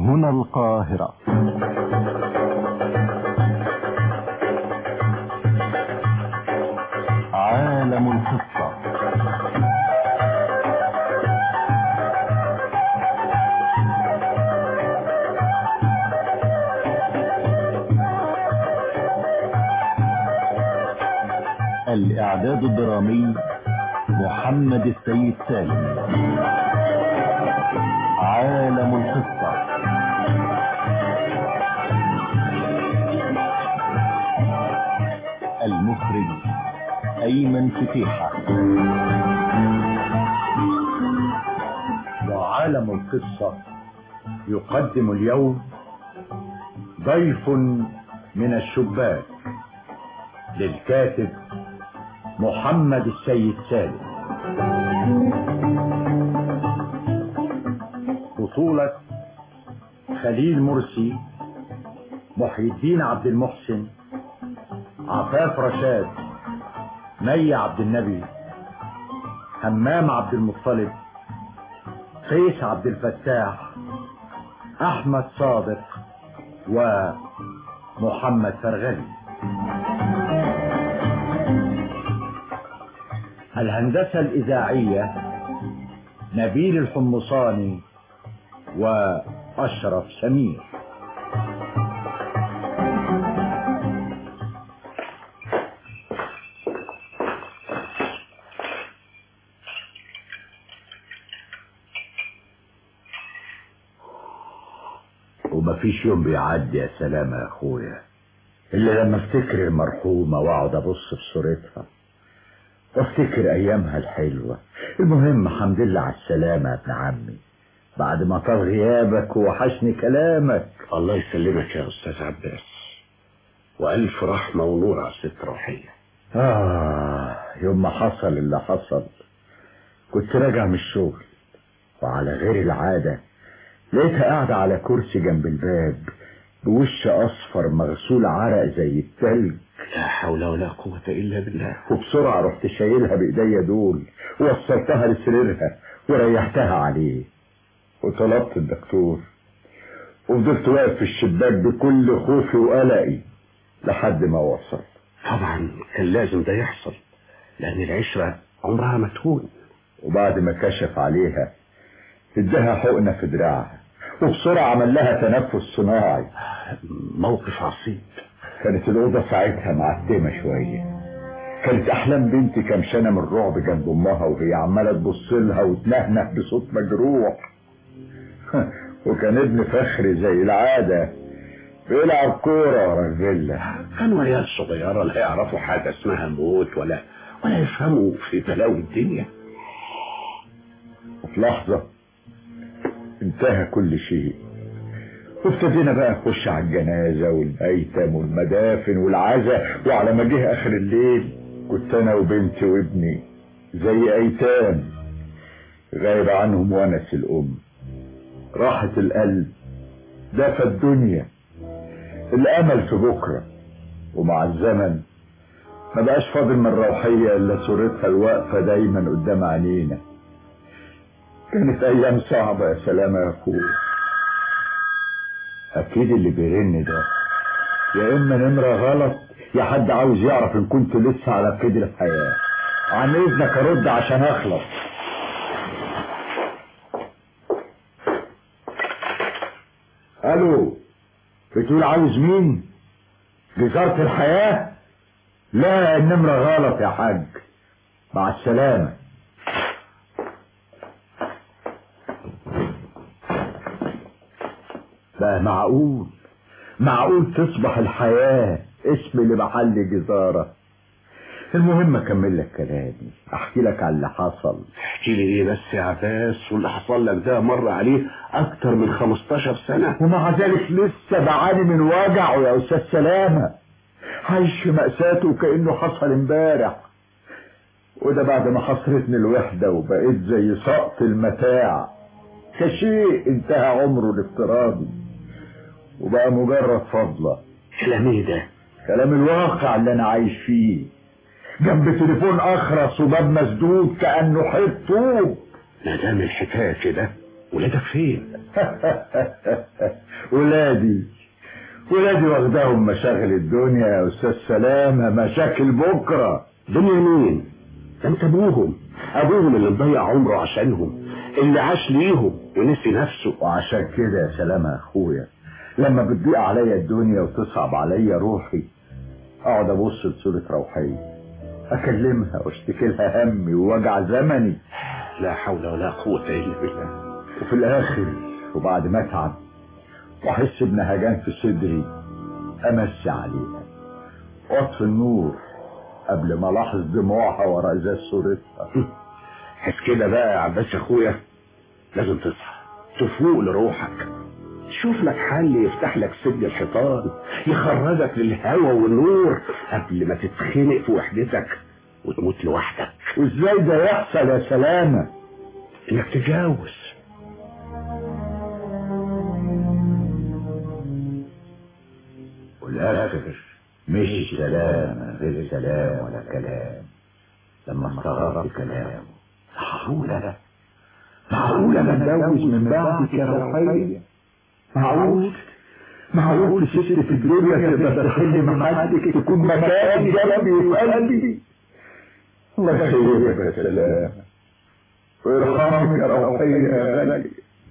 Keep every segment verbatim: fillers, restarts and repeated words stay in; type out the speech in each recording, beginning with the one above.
هنا القاهرة. عالم القصة. الإعداد الدرامي محمد السيد سالم. عالم القصة. المخرج أيمن فتيحة. وعالم القصة يقدم اليوم ضيف من الشباك للكاتب محمد السيد سالم. بطولة خليل مرسي، محي الدين عبد المحسن، عفاف رشاد، مي عبد النبي، همام عبد المطلب، قيس عبد الفتاح، احمد صادق، ومحمد فرغلي. الهندسة الإذاعية نبيل الحمصاني وأشرف سمير. ومفيش يوم بيعدي يا سلامة يا أخويا إلا لما افتكر المرحومة وأقعد أبص في صورتها وافتكر ايامها الحلوة. المهم الحمد لله على السلامة يا ابن عمي، بعد ما طال غيابك ووحشني كلامك. الله يسلمك يا استاذ عباس، والف رحمة ونور على الست روحية. اه يوم ما حصل اللي حصل كنت راجع من الشغل، وعلى غير العادة لقيتها قاعدة على كرسي جنب الباب بوش اصفر مغسول عرق زي التلج. لا حول ولا قوة الا بالله. وبسرعة رحت شايلها بايديا دول ووصلتها لسريرها وريحتها عليه وطلبت الدكتور، وفضلت واقف في الشباك بكل خوفي وقلقي لحد ما وصل. طبعا كان لازم ده يحصل لان العشرة عمرها ما تهون. وبعد ما كشف عليها اداها حقنة في دراعها وبسرعة عمل لها تنفس صناعي. موقف عصيب. كانت الأوضة ساعتها معتمة شوية، كانت أحلام بنتي كمشانة من الرعب جنب أمها وهي عمالة تبص لها وتنهنه بصوت مجروح. وكان ابن فخري زي العادة بيلعب كورة ورا الفيلا. كانوا عيال صغيرة لا يعرفوا حاجة اسمها موت ولا ولا يفهموا في بلاوي الدنيا. وفي لحظة انتهى كل شيء، وابتدينا بقى نخش على الجنازة والأيتام والمدافن والعزاء. وعلى ما جه آخر الليل كنت أنا وبنتي وابني زي أيتام غايب عنهم ونس الأم. راحة القلب دفى الدنيا، الأمل في بكرة. ومع الزمن ما بقاش فاضل من روحية إلا صورتها الواقفة دايما قدام عينينا. كانت أيام صعبة يا سلامة يا أخويا. أكيد اللي بيرن ده يا إما نمرة غلط يا حد عاوز يعرف إن كنت لسه على قيد الحياة. عن إذنك أرد عشان أخلص. ألو، بتقول عاوز مين؟ وزارة الحياة؟ لا النمرة غلط يا حاج، مع السلامة. بقى معقول معقول تصبح الحياة اسم لمحل جزارة؟ المهم اكمل لك كلامي، احكي لك على اللي حصل. احكي لي ايه بس يا عباس؟ واللي حصل لك ده مر عليه اكتر من خمستاشر سنة ومع ذلك لسه بعاني من وجعه يا استاذ سلامة، عايش في مأساته وكأنه حصل امبارح. وده بعد ما حصرتني الوحدة وبقيت زي سقط المتاع، كشيء انتهى عمره الافتراضي وبقى مجرد فضلة. كلام ايه ده؟ كلام الواقع اللي انا عايش فيه، جنب تليفون اخرس وباب مسدود كأنه حيط طوب. ما دام الحكاية كده ولادك فين؟ ولادي ولادي واخداهم مشاغل الدنيا يا استاذ سلامة، مشاكل بكرة. دنيا مين؟ ده انت ابوهم، ابوهم اللي مضيع عمره عشانهم، اللي عاش ليهم ونسي نفسه. وعشان كده يا سلامة يا اخويا، لما بتضيق عليا الدنيا وتصعب عليا روحي اقعد ابص لصورة روحية، اكلمها واشتكي لها همي ووجع زمني. لا حول ولا قوة الا بالله. وفي الاخر وبعد ما اتعب واحس بنهجان في صدري امسي عليها واطفي النور قبل ما الاحظ دموعها ورا ازاز صورتها. حس كده بقى يا عباس يا اخويا، لازم تصحى تفوق لروحك، شوف لك حل يفتح لك سد الحيطان، يخرجك للهوا والنور قبل ما تتخنق في وحدتك وتموت لوحدك. وازاي ده يحصل يا سلامة؟ انك تتجوز. والاخر مش سلامة غير سلام ولا كلام. لما استغربت كلامه، معقولة معقولة ما اتجوز من بعدك يا روحية؟ معقول معقول ست في الدنيا تقدر تحل محدك تكون مكاني جنبي وفي قلبي؟ الله يخيرك يا سلام ويرحمك يا روحية يا غالي.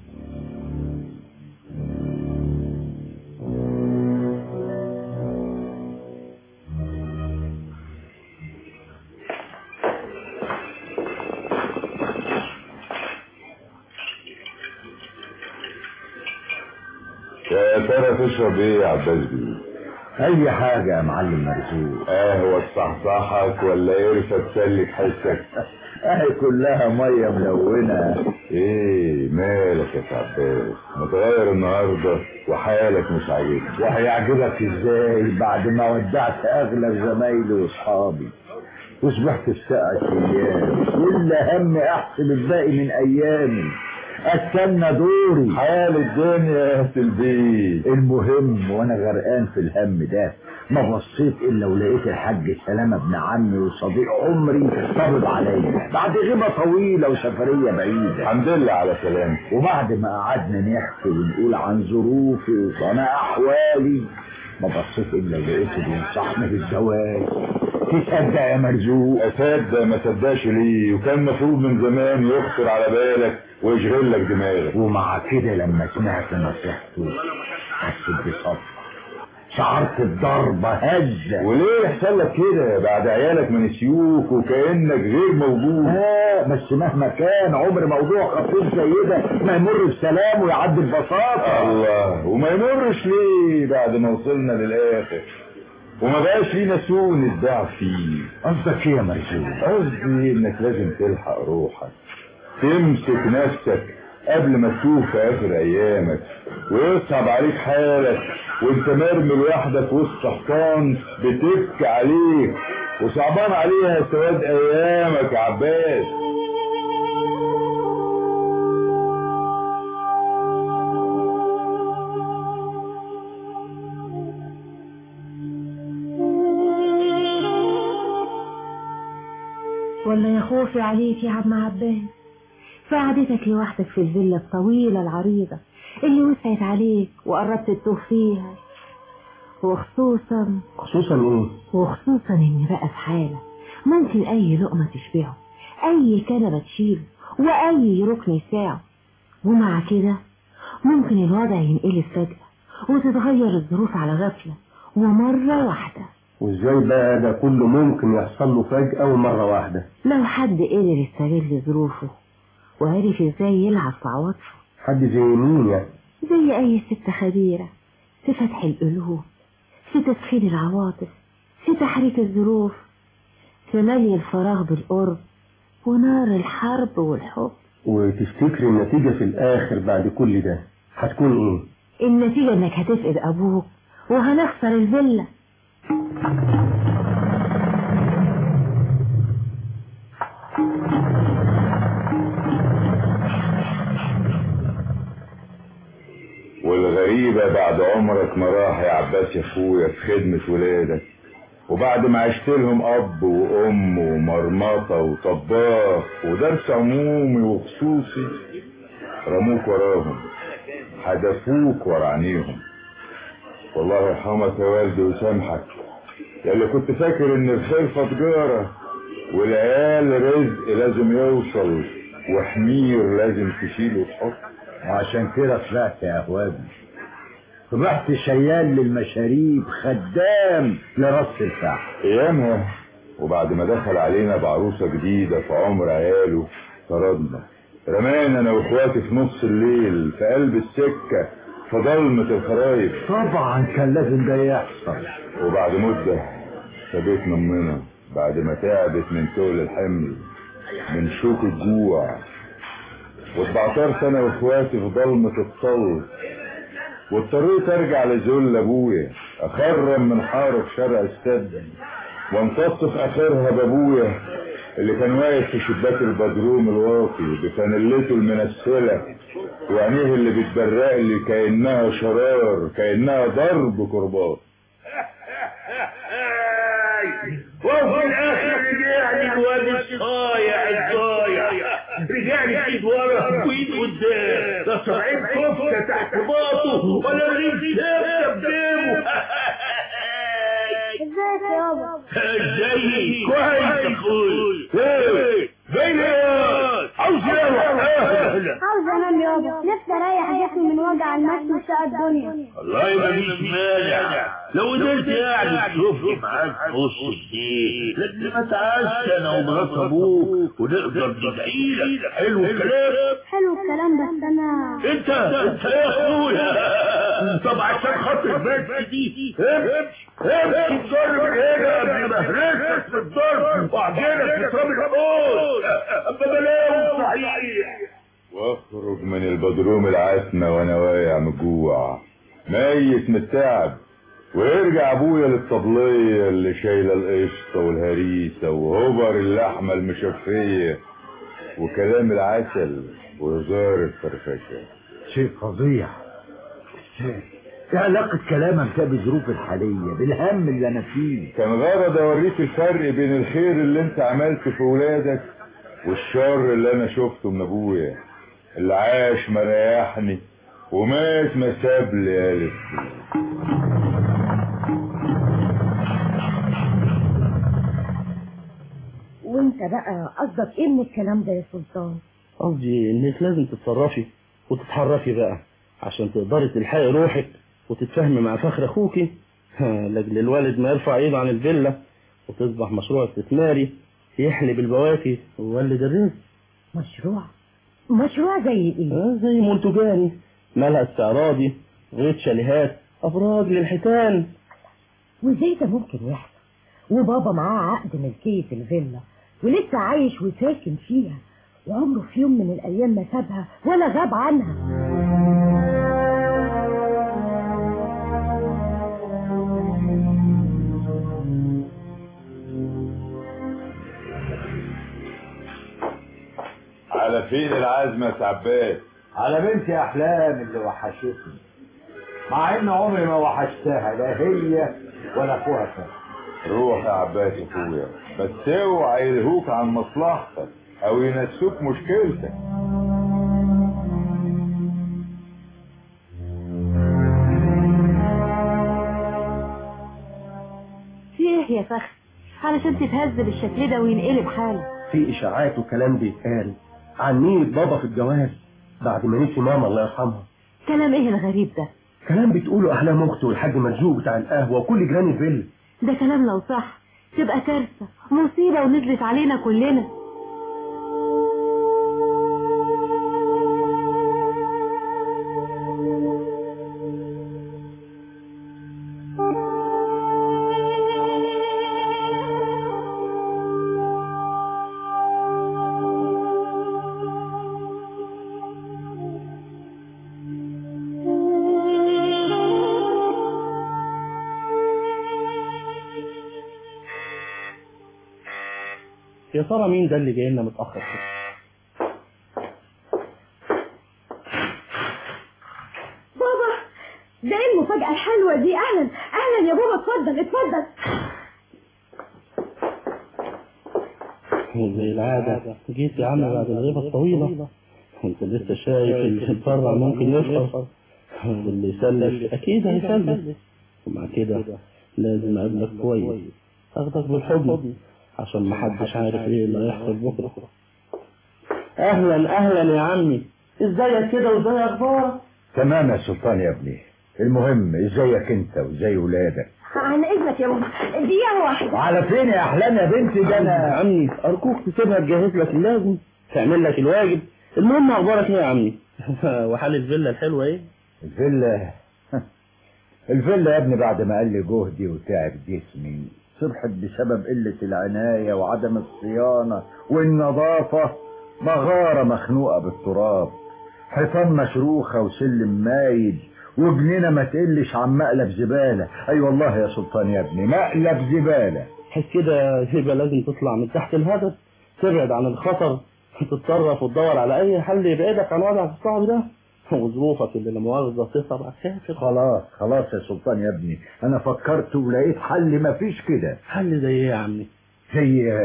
يا ترى تشرب ايه يا عباس بيه؟ اي حاجة يا معلم مرزوق. قهوة تصحصحك ولا قرفة تسلك حسك؟ اهي كلها مية ملونة. ايه مالك يا عباس؟ متغير النهاردة وحالك مش عاجبك. وهيعجبك ازاي بعد ما ودعت اغلب زمايلي واصحابي وصبحت في ساعة ايام كل هم احسب الباقي من ايامي، استنى دوري. حال الدنيا يا البيت. المهم وانا غرقان في الهم ده ما بصيت الا ولقيت الحاج سلامة ابن عمي وصديق عمري طبب عليا بعد غيبة طويلة وسفرية بعيدة. الحمد لله على سلامتك. وبعد ما قعدنا نحكي ونقول عن ظروفي وانا احوالي ما بصيت الا ولقيته بينصحني بالزواج. تصدق يا مرزوق؟ اصدق ما صدقش ليه؟ وكان مفروض من زمان يخطر على بالك ويشغل لك دماغك. ومع كده لما سمعت نصيحته حسيت بصبر، شعرت بضربة هزة. وليه يحصل لك كده بعد عيالك ما نسيوك وكأنك غير موجود؟ اه بس مهما كان عمر موضوع خطير زي ده ما يمر بسلام ويعدي ببساطة. الله، وما يمرش ليه بعد ما وصلنا للآخر وما بقاش لينا سوء نتباع فيه؟ قصدك ايه يا مرزوق؟ قصدي انك لازم تلحق روحك، تمسك نفسك قبل ما تشوف في اخر ايامك ويصعب عليك حالك وانت مرمي لوحدك وسط حصان بتبكي عليك وصعبان عليها سواد ايامك يا عباس. ولا يا خوفي عليك يا عم عباس، في قعدتك لوحدك في الفيلا الطويلة العريضة اللي وسعت عليك وقربت تتوه فيها، وخصوصا خصوصا ايه؟ وخصوصا ان بقى في حالة ممكن اي لقمة تشبعه، اي كنبة تشيله، واي ركن يساعه، ومع كده ممكن الوضع ينقلب فجأة وتتغير الظروف على غفلة ومرة واحدة. وازاي بقى ده كله ممكن يحصل له فجأة ومرة واحدة؟ لو حد قدر يستغل ظروفه وعرف ازاي يلعب في عواطفه. حد زي مين يعني؟ زي اي ست خبيرة في فتح القلوب، في تسخير العواطف، في تحريك الظروف، في ملي الفراغ بالقرب ونار الحرب والحب. وتفتكري النتيجة في الاخر بعد كل ده هتكون ايه؟ النتيجة انك هتفقد ابوك وهنخسر الفيلا. والغريبة بعد عمرك ما راح يا عباس يا اخويا في خدمة ولادك، وبعد ما عشت لهم اب وام ومرمطة وطباخ ودرس عمومي وخصوصي، رموك وراهم حدفوك ورا عينيهم. والله يرحمك يا والدي ويسامحك يا اللي كنت فاكر ان الخلفه تجاره والعيال رزق لازم يوصل وحمير لازم تشيل وتحط. وعشان كده طلعت يا اهوابي، طلعت شيال للمشاريب، خدام لرص الفحم. ايامها وبعد ما دخل علينا بعروسه جديده في عمر عياله طردنا، رمانا انا واخواتي في نص الليل في قلب السكه في ضلمه الخرايف. طبعا كان لازم ده يحصل. وبعد مده سابتنا امنا بعد ما تعبت من تقل الحمل من شوك الجوع، واتبعترت انا واخواتي في ضلمه الطل، واضطريت ارجع لذل ابويا اخرم من حاره شارع السد وانتص في اخرها بابويا اللي كان واقف في شباك البدروم الواطي بفانلته المنسله وعينيه اللي بتبرق لي كانها شرار كانها ضرب كرباط. وفي الاخر رجعني الواد الصايع الصايع رجعني ايد ورا وايد قدام، لا صبعين كفته تحت باطه ولا رجلين ثابته بدمه. ازيك يابا؟ ازيك؟ كويس يا اخوي. ايه جاي ليه؟ عاوز ايه؟ عاوز انام يابا، نفسي اريح جسمي من وجع المشي وشقى الدنيا. والله مفيش مانع لو قدرت يعني تشوفني معاك في وسط الليل، لكن ما تعاش انا ومرات ابوك ونقدر ندعي لك. حلو الكلام؟ حلو الكلام، بس انا انت انت يا اخويا طب عشان خاطر البنت دي امشي امشي الضرب من هنا قبل ما اهرسك في الضرب واعجنك في تراب الحوض. اما بلاوي صحيح. واخرج من البدروم العتمه وانا واقع من الجوع ميت من التعب، ويرجع ابويا للطبليه اللي شايله القشطه والهريسه وهبر اللحمه المشفيه وكلام العسل وهزار الفرفشه. شيء فظيع. ازاي؟ ايه علاقة كلامك ده بظروف الحالية بالهم اللي انا فيه؟ كان غرض اوريك الفرق بين الخير اللي انت عملته في ولادك والشر اللي انا شفته من ابويا اللي عاش مريحني ومات ما ساب لي الف. وانت بقى قصدك ايه من الكلام ده يا سلطان؟ قصدي انك لازم تتصرفي وتتحركي بقى عشان تقدري تلحقي روحك وتتفاهمي مع فخر اخوكي لاجل الوالد ما يرفع ايده عن الفيلا وتصبح مشروع استثماري يحلب البواكي ويولد الرزق. مشروع؟ مشروع زي ايه؟ آه زي منتجاني، مالها استعراضي، غيط شاليهات، ابراج للحيتان. وازاي ده ممكن يحصل وبابا معاه عقد ملكية الفيلا ولسه عايش وساكن فيها وعمره في يوم من الايام ما سابها ولا غاب عنها؟ على فين العزمة يا عباس؟ على بنتي احلام اللي وحشتني، مع ان عمري ما وحشتها لا هي ولا اخوها كمان. روح يا عباس اخويا، بس اوعى يلهوك عن مصلحتك او ينسوك مشكلتك. في ايه يا فخر علشان تتهز بالشكل ده وينقلب حاله؟ في اشاعات وكلام بيتقال عن نية بابا في الجواز بعد ما نسي ماما الله يرحمها. كلام ايه الغريب ده؟ كلام بتقوله احلام اخته والحاج مرزوق بتاع القهوه وكل جيران الفيلا. ده كلام لو صح تبقى كارثه مصيبه ونزلت علينا كلنا. يا ترى مين ده اللي جاي لنا متاخر كده؟ بابا ده ايه المفاجاه الحلوه دي؟ اهلا اهلا يا بابا، اتفضل اتفضل. زي العاده جيت يا عم بعد الغيبه الطويله، انت لسه شايف اللي بره ممكن يفطر واللي يسلف اكيد هيسلف، ومع كده لازم اقابلك كويس، اخدك بالحضن عشان محدش عارف ايه اللي هيحصل بكره. اهلا اهلا يا عمي، ازيك كده وازاي اخبارك؟ تمام يا سلطان يا ابني. المهم ازيك انت وازاي ولادك؟ عن اذنك يا بابا دقيقه واحده. على فين يا احلام يا بنتي؟ ده انا يا عمي ارجوك تسيبها تجهز لك اللازم، تعمل لك الواجب. المهم اخبارك ايه يا عمي؟ وحال الفيلا الحلوه ايه؟ الفيلا الفيلا يا ابني بعد ما قال لي جهدي وتعب جسمي صبحت بسبب قلة العناية وعدم الصيانة والنظافة مغارة مخنوقة بالتراب، حيطان مشروخة وسلم مايل وجنينة ما تقلش عن مقلب زبالة. اي أيوة والله يا سلطان يا ابني مقلب زبالة. حس كده يبقى لازم تطلع من تحت الهدف، تبعد عن الخطر، تتصرف وتدور على اي حل يبعدك عن وضعك الصعب ده وظروفك اللي لا مؤاخذة تصعب على الكافر. خلاص خلاص يا سلطان يا ابني، انا فكرت ولقيت حل مفيش كده. حل زي ايه يا عمي؟ زي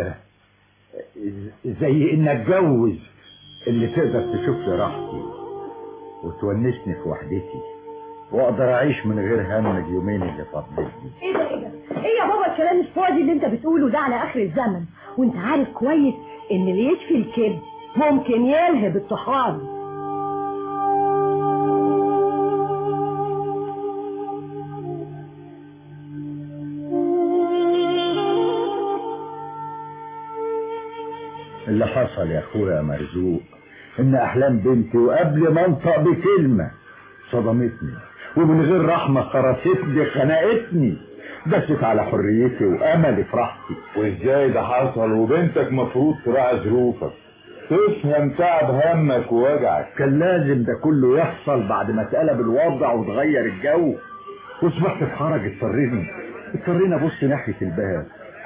زي ان اتجوز اللي تقدر تشوف لي راحتي وتونسني في وحدتي واقدر اعيش من غير هم اليومين اللي فاضلين. ايه ده ايه ده ايه يا بابا الكلام الفاضي اللي انت بتقوله ده على اخر الزمن؟ وانت عارف كويس ان اللي يشفي الكبد ممكن يلهب الطحال. اللي حصل يا اخويا يا مرزوق ان احلام بنتي وقبل ما انطق بكلمه صدمتني ومن غير رحمه خرستني خنقتني، دست على حريتي واملي في راحتي. وازاي ده حصل وبنتك مفروض تراعي ظروفك تفهم تعب همك ووجعك؟ كان لازم ده كله يحصل بعد ما اتقلب الوضع وتغير الجو وصبحت في حرج. اضطريني اضطريني ابص ناحيه الباب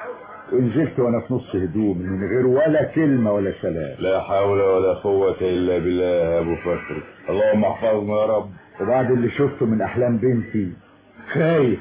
ونزلت وانا في نص هدومي من غير ولا كلمه ولا سلام. لا حول ولا قوه الا بالله يا ابو فخر، اللهم احفظنا يا رب. وبعد اللي شفته من احلام بنتي خايف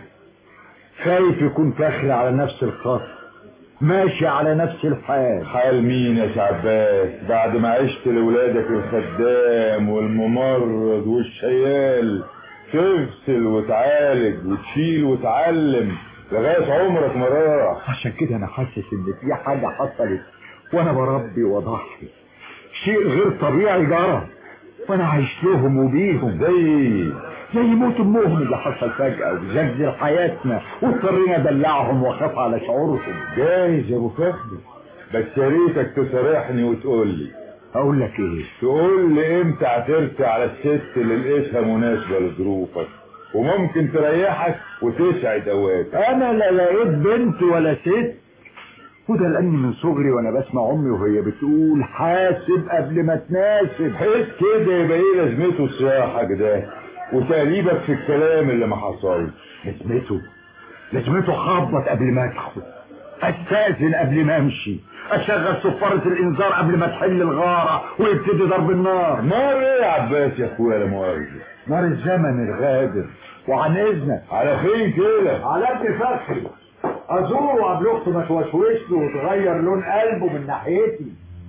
خايف يكون فخر على نفس الخط ماشي على نفس الحال. حال مين يا شعباس بعد ما عشت لولادك الخدام والممرض والشيال، تغسل وتعالج وتشيل وتعلم لغاية عمرك ما راح؟ عشان كده انا حاسس ان في حاجة حصلت وانا بربي واضحي، شيء غير طبيعي جرى وانا عايش لهم وبيهم. زي زي موت امهم اللي حصل فجأة وزلزل حياتنا واضطرينا ادلعهم واخاف على شعورهم. جايز يا ابو فخر، بس يا ريتك تصارحني وتقول لي. اقول لك ايه؟ تقول لي امتى هترسى على الست اللي لقيتها مناسبة لظروفك وممكن تريحك وتسعد اوقاتك. انا لا لقيت بنت ولا ست، وده لاني من صغري وانا بسمع امي وهي بتقول حاسب قبل ما تناسب. حس كده يبقى ايه لازمته صياحك ده وتقليبك في الكلام اللي ما حصلش؟ لازمته لازمته خبط قبل ما ادخل، استاذن قبل ما امشي، اشغل صفارة الانذار قبل ما تحل الغارة ويبتدي ضرب النار. نار ايه يا عباس يا اخويا لا مؤاخذة؟ نار الزمن الغادر. وعن اذنك على فين كده؟ على ابن فخري ازوره وقبل اخته ما توشوش له وتغير لون قلبه من ناحيتي.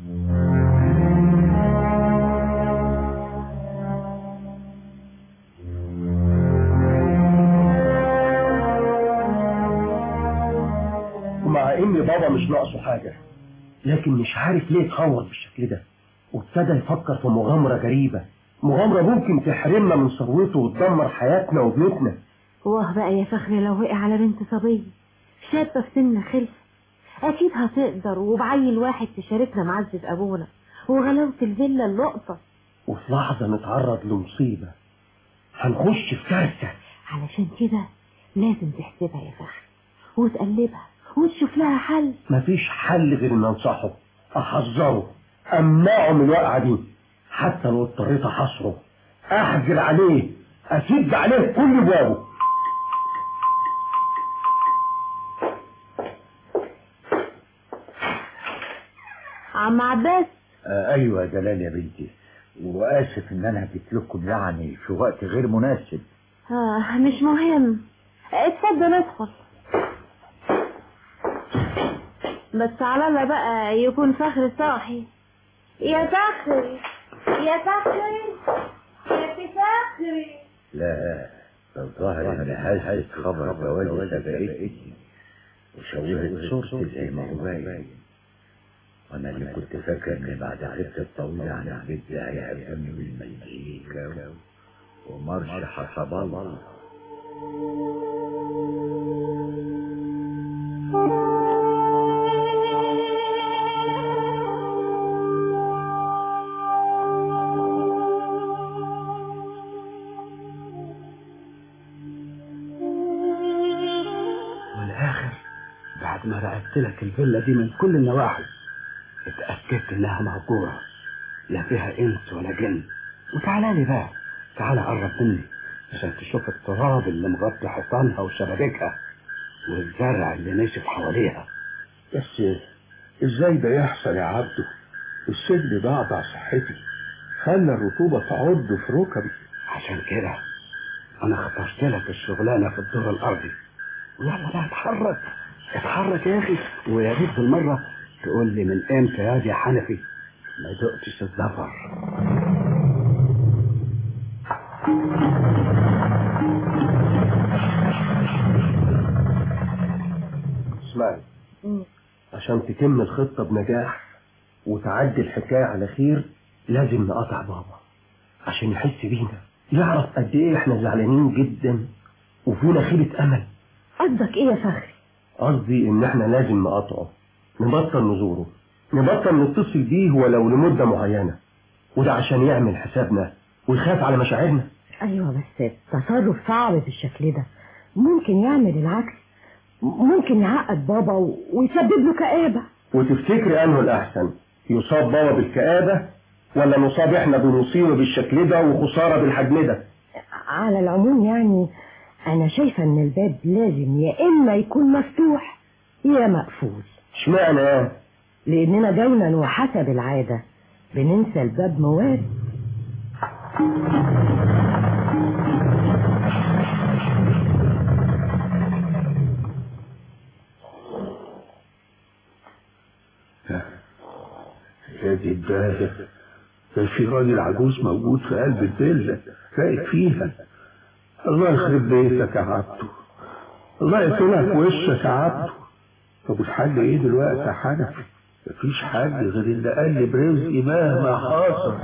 ومع ان بابا مش ناقصه حاجة لكن مش عارف ليه اتخور بالشكل ده وابتدى يفكر في مغامرة غريبة، مغامرة ممكن تحرمنا من ثروته وتدمر حياتنا وبيوتنا. واه بقى يا فخري لو وقع على بنت صبية شابة في سن خلف اكيد هتقدر وبعيل واحد تشاركنا معزة ابونا وغلاوة الفيلا اللقطة، وفي لحظة نتعرض لمصيبة هنخش في كارثة. علشان كده لازم تحسبها يا فخري وتقلبها وتشوف لها حل. مفيش حل غير ان انصحه، احذره، امنعه من الوقعة دي، حتى لو اضطريت احصره، احجر عليه، اسد عليه كل بابه. عم عباس. آه ايوه يا جلال يا بنتي، واسف ان انا جيت لكم يعني في وقت غير مناسب. اه مش مهم، اتفضل ادخل، بس على الله بقى يكون فخر صاحي. يا فخري يا فخري يا فخري لا، الظاهر ان هزت خبر جوازي سبقتني وشوهت صورتي زي ما هو باين. وانا اللي كنت فاكر ان بعد غيبتي الطويلة عن البيت ده هيقابلني بالمزيكا ومرش حسب الله. بعد ما راقبت لك الفيلا دي من كل النواحي اتأكدت انها مهجورة، لا فيها انس ولا جن. وتعالى لي بقى، تعالى قرب مني عشان تشوف التراب اللي مغطي حيطانها وشبابيكها والزرع اللي نشف حواليها. بس ازاي ده يحصل يا عبده؟ السجن ضعضع صحتي، خلى الرطوبة تعض في ركبي. عشان كده انا اخترت لك الشغلانة في الدور الارضي. ويلا بقى اتحرك اتحرك يا اخي، ويا ريت بالمرة تقول لي من امتى يا دي حنفي ما دقتش الزفر. اسمعي، عشان تتم الخطة بنجاح وتعدي الحكاية على خير لازم نقطع بابا عشان يحس بينا، يعرف قد ايه احنا زعلانين جدا وفينا خيرة امل. قصدك ايه يا فخري؟ قصدي ان احنا لازم نقطعه، نبطل نزوره، نبطل نتصل بيه ولو لمدة معينة، وده عشان يعمل حسابنا ويخاف على مشاعرنا. ايوه بس تصرف صعب بالشكل ده ممكن يعمل العكس، ممكن يعقد بابا ويسبب له كآبة. وتفتكري انه الاحسن يصاب بابا بالكآبة ولا نصاب احنا بمصيبة بالشكل ده وخسارة بالحجم ده؟ على العموم يعني انا شايفة ان الباب لازم يا اما يكون مفتوح يا مقفول. اشمعنى؟ لاننا دايما وحسب العادة بننسى الباب موارد. يا دي الداهية، كان في راجل عجوز موجود في قلب الفيلا فايت فيها. الله يخرب بيتك يا عبده، الله يقتلها في وشك يا عبده. طب الحل ايه دلوقتي يا حنفي؟ مفيش حل غير اللي قلب رزقي مهما حصل.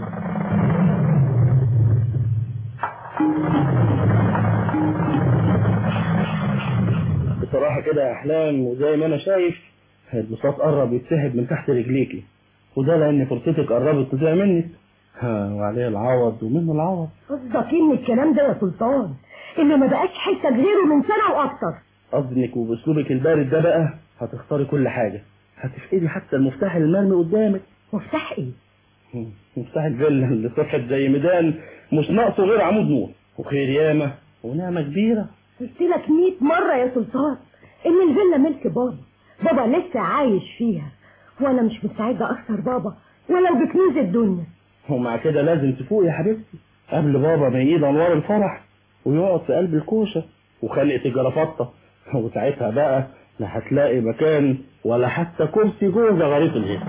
بصراحة كده يا أحلام، وزي ما أنا شايف البساط قرب يتسحب من تحت رجليكي، وده لأن فرصتك قربت تضيع منك. ها وعليه العوض ومنه العوض. قصدك إن الكلام ده يا سلطان اللي ما بقاش حتة غيره من سنة وأكتر؟ قصدك وبأسلوبك البارد ده بقى هتختاري كل حاجة، هتفقدي حتى المفتاح المرمي قدامك. مفتاح إيه؟ مفتاح الفيلا اللي صفحت زي ميدان مش ناقصه غير عمود نور وخير ياما ونعمة كبيرة. قلت لك مية مرة يا سلطان إن الفيلا ملك بابا، بابا لسه عايش فيها، وأنا مش مستعدة أخسر بابا ولو بكنوز الدنيا. ومع كده لازم تفوق يا حبيبتي قبل بابا ما يقيد أنوار الفرح ويقعد في قلب الكوشة وخلقة الجرافطة، وساعتها بقى لا هتلاقي مكان ولا حتى كرسي جوه زغاريط الهيئة.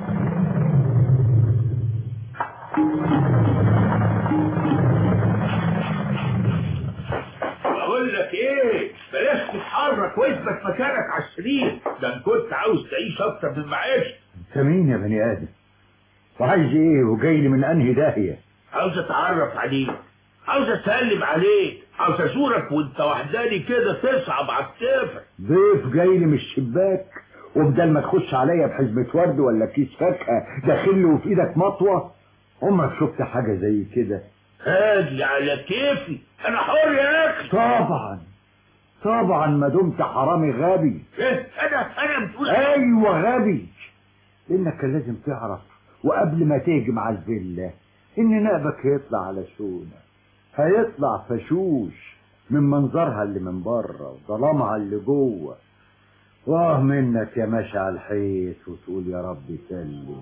بقول لك ايه، بلاش تتحرك واثبت مكانك على السرير، ده ان كنت عاوز تعيش اكتر من معاش. انت مين يا بني ادم؟ وعايز ايه وجاي لي من انهي داهيه؟ عاوز اتعرف عليك، عاوز اسلم عليك، عاوز ازورك وانت وحداني كده تصعب على السفر. ضيف جاي لي من الشباك وبدل ما تخش عليا بحزمه ورد ولا كيس فاكهه داخل له وفي ايدك مطوه. عمرك شفت حاجه زي كده؟ هاجي على كيفي، انا حر يا اخي. طبعا طبعا ما دمت حرامي غبي. ايه انا انا بتقول ايوه غبي، لانك كان لازم تعرف وقبل ما تهجم على الفيلا ان نقبك هيطلع على شونه، هيطلع فشوش من منظرها اللي من بره وظلامها اللي جوه. واه منك يا ماشي على الحيط وتقول يا رب سلم.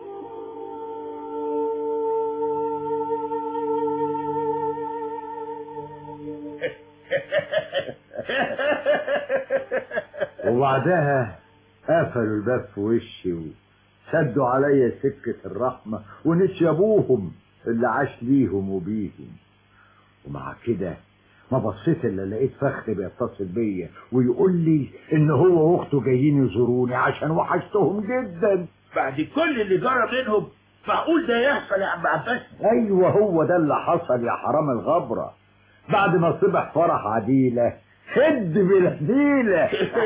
وبعدها قفلوا الباب في وشي وسدوا عليا سكة الرحمة ونسي ابوهم اللي عاش ليهم وبيهم. ومع كده ما بصيت الا لقيت فخري بيتصل بيا ويقول لي ان هو واخته جايين يزوروني عشان وحشتهم جدا. بعد كل اللي جرى منهم معقول ده يحصل يا عم عباس؟ ايوه هو ده اللي حصل يا حرام الغبرة. بعد ما صبح فرح عديلة هد بالهديلة.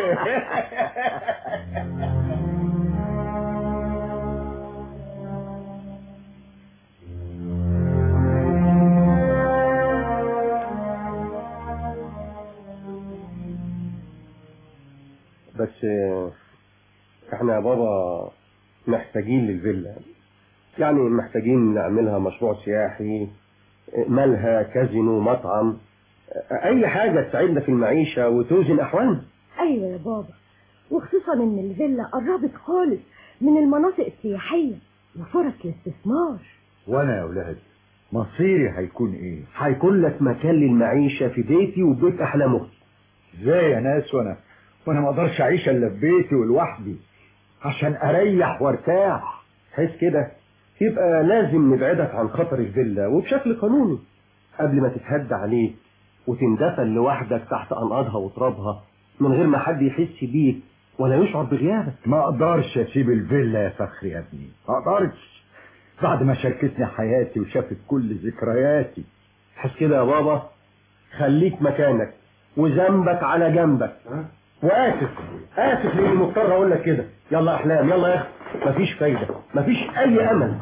بس احنا يا بابا محتاجين للفيلا، يعني محتاجين نعملها مشروع سياحي، مالها كازينو، مطعم، اي حاجة تساعدنا في المعيشة وتوزن احوالنا. ايوه يا بابا، وخصوصا ان الفيلا قربت خالص من المناطق السياحية وفرص الاستثمار. وانا يا ولاد مصيري هيكون ايه؟ هيكون لك مكان للمعيشة في بيتي وبيت احلام اختي. ازاي يا ناس؟ وانا وانا ما اقدرش اعيش الا في بيتي ولوحدي عشان اريح وارتاح. حس كده يبقى لازم نبعدك عن خطر الفيلا وبشكل قانوني قبل ما تتهد عليك وتندفن لوحدك تحت انقاضها وترابها من غير ما حد يحس بيك ولا يشعر بغيابك. ما اقدرش اسيب الفيلا يا فخري يا ابني، ما اقدرش بعد ما شاركتني حياتي وشافت كل ذكرياتي. حس كده يا بابا، خليك مكانك وذنبك على جنبك. واسف اسف لاني مضطر اقول لك كده. يلا احلام، يلا يا اخي، مفيش فايده، مفيش اي امل.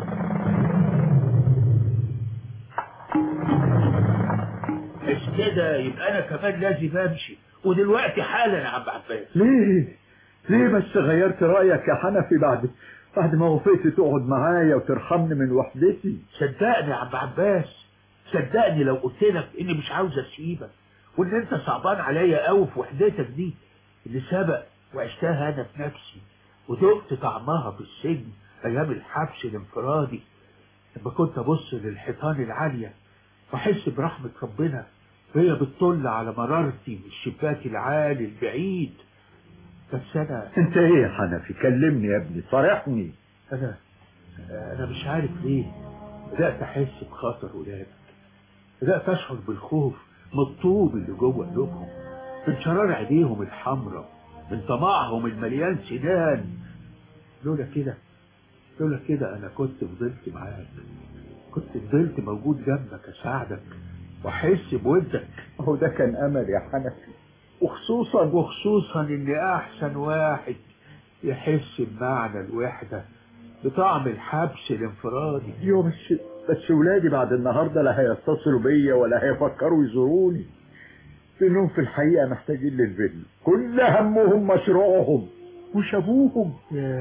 مش كده يبقى انا كمان لازم امشي ودلوقتي حالا يا عم عباس. ليه ليه بس غيرت رايك يا حنفي بعد بعد ما وافقت تقعد معايا وترحمني من وحدتي؟ صدقني يا عم عباس، صدقني لو قلت لك اني مش عاوز اسيبك وان انت صعبان عليا قوي في وحدتك دي اللي سبق وعشتها انا في نفسي ودقت طعمها في السجن ايام الحبس الانفرادي، لما كنت ابص للحيطان العاليه واحس برحمه ربنا وهي بتطل على مرارتي من الشباك العالي البعيد. بس انا انت ايه يا حنفي؟ كلمني يا ابني، صارحني. انا انا مش عارف ليه بدات احس بخطر ولادك، بدات اشعر بالخوف من الطوب اللي جوه قلوبهم، من شرار عينيهم الحمراء، من طمعهم المليان سنان. لولا كده لولا كده انا كنت فضلت معاك، كنت فضلت موجود جنبك اساعدك واحس بودك. هو ده كان امل يا حنفي، وخصوصا وخصوصا ان احسن واحد يحس بمعنى الوحده بطعم الحبس الانفرادي. يوم بس بس ولادي بعد النهارده لا هيتصلوا بيا ولا هيفكروا يزوروني، لانهم في الحقيقه محتاجين للفيلا، كل همهم مشروعهم مش ابوهم.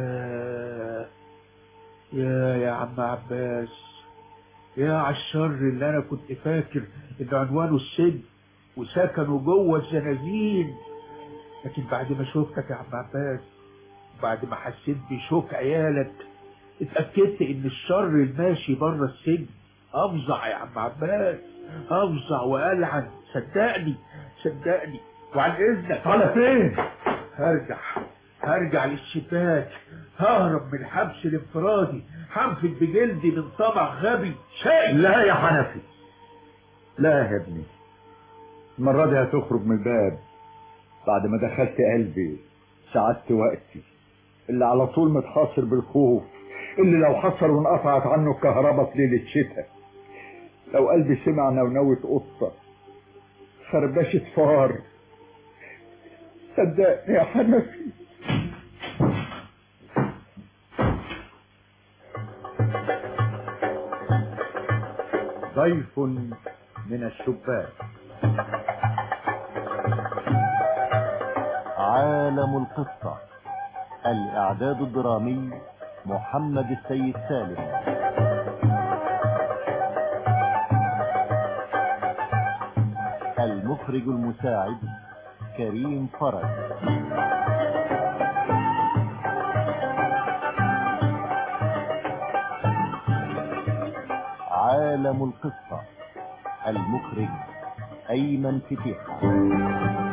يا يا يا عم عباس، يا على الشر اللي انا كنت فاكر ان عنوانه السجن وسكنوا جوه الزنازين. لكن بعد ما شفتك يا عم عباس، بعد ما حسيت بشوك عيالك، اتأكدت ان الشر الماشي بره السجن افظع يا عم عباس، افظع والعن. صدقني صدقني. وعن اذنك على فين؟ هرجع هرجع للشباك، ههرب من الحبس الانفرادي، هنفد بجلدي من طمع غبي شيء. لا يا حنفي، لا يا ابني، المرة دي هتخرج من الباب بعد ما دخلت قلبي، سعدت وقتي اللي على طول متحاصر بالخوف، اللي لو حصل وانقطعت عنه الكهرباء في ليلة شتاء، لو قلبي سمع نونوة قطة، خربشة فار. صدقني يا حنفي. ضيف من الشباك. عالم القصة، الإعداد الدرامي محمد السيد سالم، المخرج المساعد كريم فرج. عالم القصة، المخرج أيمن فتيحة.